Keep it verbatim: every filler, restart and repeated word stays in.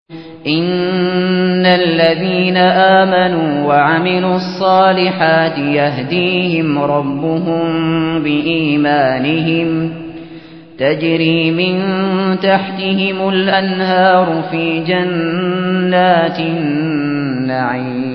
إن الذين آمنوا وعملوا الصالحات يهديهم ربهم بإيمانهم تجري من تحتهم الأنهار في جنات النعيم